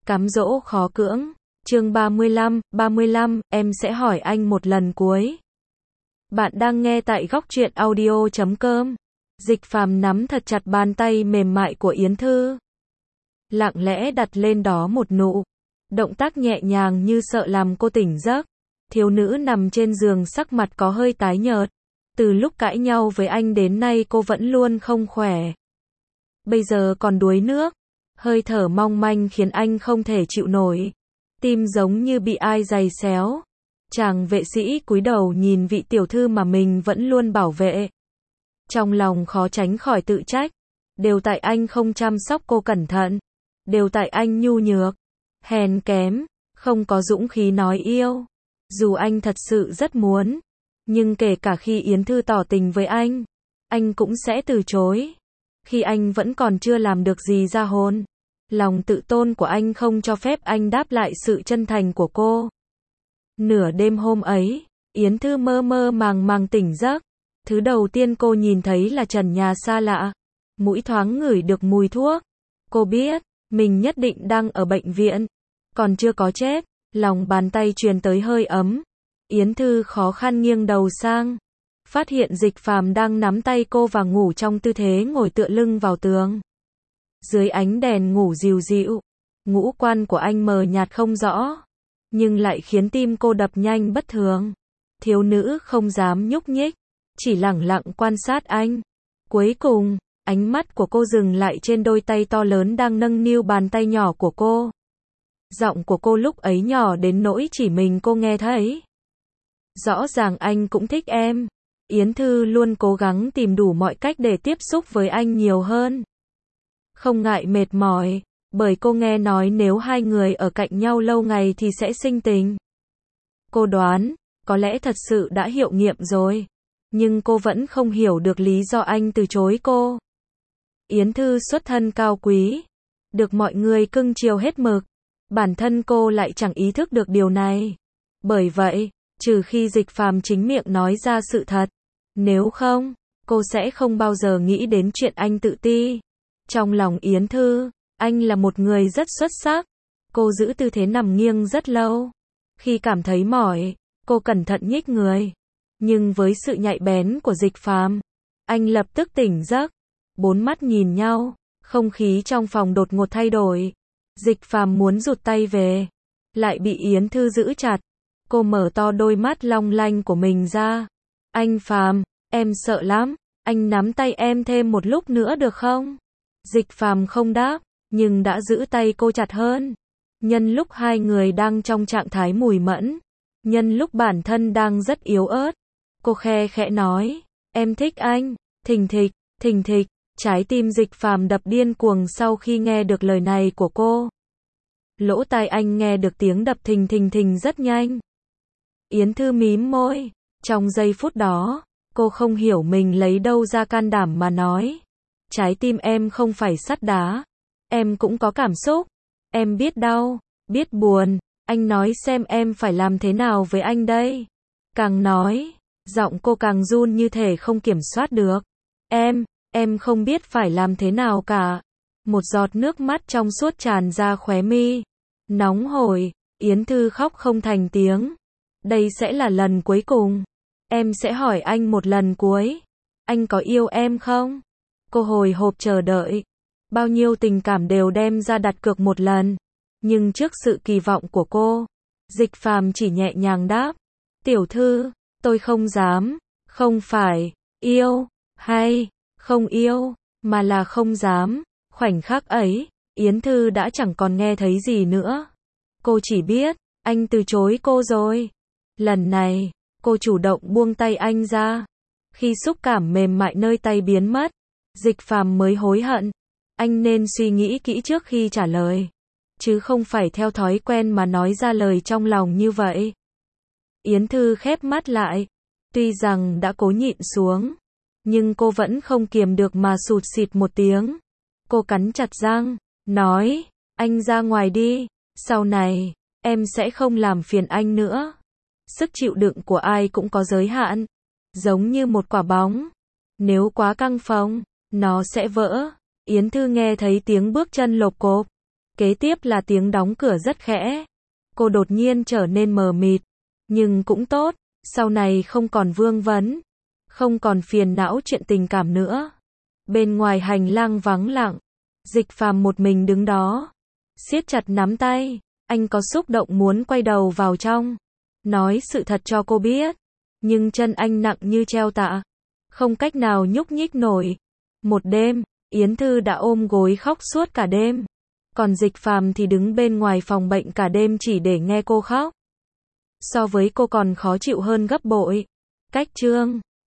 Cám dỗ khó cưỡng. Chương 35, em sẽ hỏi anh một lần cuối. Bạn đang nghe tại góc truyện audio.com. Dịch Phàm nắm thật chặt bàn tay mềm mại của Yến Thư. Lặng lẽ đặt lên đó một nụ. Động tác nhẹ nhàng như sợ làm cô tỉnh giấc. Thiếu nữ nằm trên giường sắc mặt có hơi tái nhợt. Từ lúc cãi nhau với anh đến nay cô vẫn luôn không khỏe. Bây giờ còn đuối nước. Hơi thở mong manh khiến anh không thể chịu nổi. Tim giống như bị ai giày xéo. Chàng vệ sĩ cúi đầu nhìn vị tiểu thư mà mình vẫn luôn bảo vệ. Trong lòng khó tránh khỏi tự trách. Đều tại anh không chăm sóc cô cẩn thận. Đều tại anh nhu nhược, hèn kém, không có dũng khí nói yêu. Dù anh thật sự rất muốn. Nhưng kể cả khi Yến Thư tỏ tình với anh cũng sẽ từ chối. Khi anh vẫn còn chưa làm được gì ra hồn. Lòng tự tôn của anh không cho phép anh đáp lại sự chân thành của cô. Nửa đêm hôm ấy, Yến Thư mơ mơ màng màng tỉnh giấc. Thứ đầu tiên cô nhìn thấy là trần nhà xa lạ. Mũi thoáng ngửi được mùi thuốc. Cô biết, mình nhất định đang ở bệnh viện. Còn chưa có chết, lòng bàn tay truyền tới hơi ấm. Yến Thư khó khăn nghiêng đầu sang. Phát hiện Dịch Phàm đang nắm tay cô và ngủ trong tư thế ngồi tựa lưng vào tường. Dưới ánh đèn ngủ dịu dịu, ngũ quan của anh mờ nhạt không rõ, nhưng lại khiến tim cô đập nhanh bất thường. Thiếu nữ không dám nhúc nhích, chỉ lẳng lặng quan sát anh. Cuối cùng, ánh mắt của cô dừng lại trên đôi tay to lớn đang nâng niu bàn tay nhỏ của cô. Giọng của cô lúc ấy nhỏ đến nỗi chỉ mình cô nghe thấy. Rõ ràng anh cũng thích em. Yến Thư luôn cố gắng tìm đủ mọi cách để tiếp xúc với anh nhiều hơn. Không ngại mệt mỏi, bởi cô nghe nói nếu hai người ở cạnh nhau lâu ngày thì sẽ sinh tình. Cô đoán, có lẽ thật sự đã hiệu nghiệm rồi. Nhưng cô vẫn không hiểu được lý do anh từ chối cô. Yến Thư xuất thân cao quý, được mọi người cưng chiều hết mực. Bản thân cô lại chẳng ý thức được điều này. Bởi vậy, trừ khi Dịch Phàm chính miệng nói ra sự thật. Nếu không, cô sẽ không bao giờ nghĩ đến chuyện anh tự ti. Trong lòng Yến Thư, anh là một người rất xuất sắc. Cô giữ tư thế nằm nghiêng rất lâu. Khi cảm thấy mỏi, cô cẩn thận nhích người. Nhưng với sự nhạy bén của Dịch Phàm, anh lập tức tỉnh giấc. Bốn mắt nhìn nhau, không khí trong phòng đột ngột thay đổi. Dịch Phàm muốn rụt tay về, lại bị Yến Thư giữ chặt. Cô mở to đôi mắt long lanh của mình ra. Anh Phàm, em sợ lắm, anh nắm tay em thêm một lúc nữa được không? Dịch Phàm không đáp, nhưng đã giữ tay cô chặt hơn. Nhân lúc hai người đang trong trạng thái mùi mẫn, nhân lúc bản thân đang rất yếu ớt, cô khe khẽ nói, em thích anh. Thình thịch, thình thịch, trái tim Dịch Phàm đập điên cuồng sau khi nghe được lời này của cô. Lỗ tai anh nghe được tiếng đập thình thình thình rất nhanh. Yến Thư mím môi, trong giây phút đó, cô không hiểu mình lấy đâu ra can đảm mà nói. Trái tim em không phải sắt đá. Em cũng có cảm xúc. Em biết đau, biết buồn. Anh nói xem em phải làm thế nào với anh đây. Càng nói, giọng cô càng run như thể không kiểm soát được. Em không biết phải làm thế nào cả. Một giọt nước mắt trong suốt tràn ra khóe mi. Nóng hổi, Yến Thư khóc không thành tiếng. Đây sẽ là lần cuối cùng. Em sẽ hỏi anh một lần cuối. Anh có yêu em không? Cô hồi hộp chờ đợi. Bao nhiêu tình cảm đều đem ra đặt cược một lần. Nhưng trước sự kỳ vọng của cô, Dịch Phàm chỉ nhẹ nhàng đáp. Tiểu thư, tôi không dám. Không phải yêu hay không yêu, mà là không dám. Khoảnh khắc ấy, Yến Thư đã chẳng còn nghe thấy gì nữa. Cô chỉ biết, anh từ chối cô rồi. Lần này, cô chủ động buông tay anh ra. Khi xúc cảm mềm mại nơi tay biến mất, Dịch Phàm mới hối hận. Anh nên suy nghĩ kỹ trước khi trả lời, chứ không phải theo thói quen mà nói ra lời trong lòng như vậy. Yến Thư khép mắt lại. Tuy rằng đã cố nhịn xuống, nhưng cô vẫn không kiềm được mà sụt sịt một tiếng. Cô cắn chặt răng, nói, anh ra ngoài đi, sau này, em sẽ không làm phiền anh nữa. Sức chịu đựng của ai cũng có giới hạn, giống như một quả bóng. Nếu quá căng phồng, nó sẽ vỡ. Yến Thư nghe thấy tiếng bước chân lộp cộp. Kế tiếp là tiếng đóng cửa rất khẽ. Cô đột nhiên trở nên mờ mịt. Nhưng cũng tốt, sau này không còn vương vấn. Không còn phiền não chuyện tình cảm nữa. Bên ngoài hành lang vắng lặng. Dịch Phàm một mình đứng đó. Siết chặt nắm tay. Anh có xúc động muốn quay đầu vào trong. Nói sự thật cho cô biết. Nhưng chân anh nặng như treo tạ. Không cách nào nhúc nhích nổi. Một đêm, Yến Thư đã ôm gối khóc suốt cả đêm. Còn Dịch Phàm thì đứng bên ngoài phòng bệnh cả đêm chỉ để nghe cô khóc. So với cô còn khó chịu hơn gấp bội. Cách chương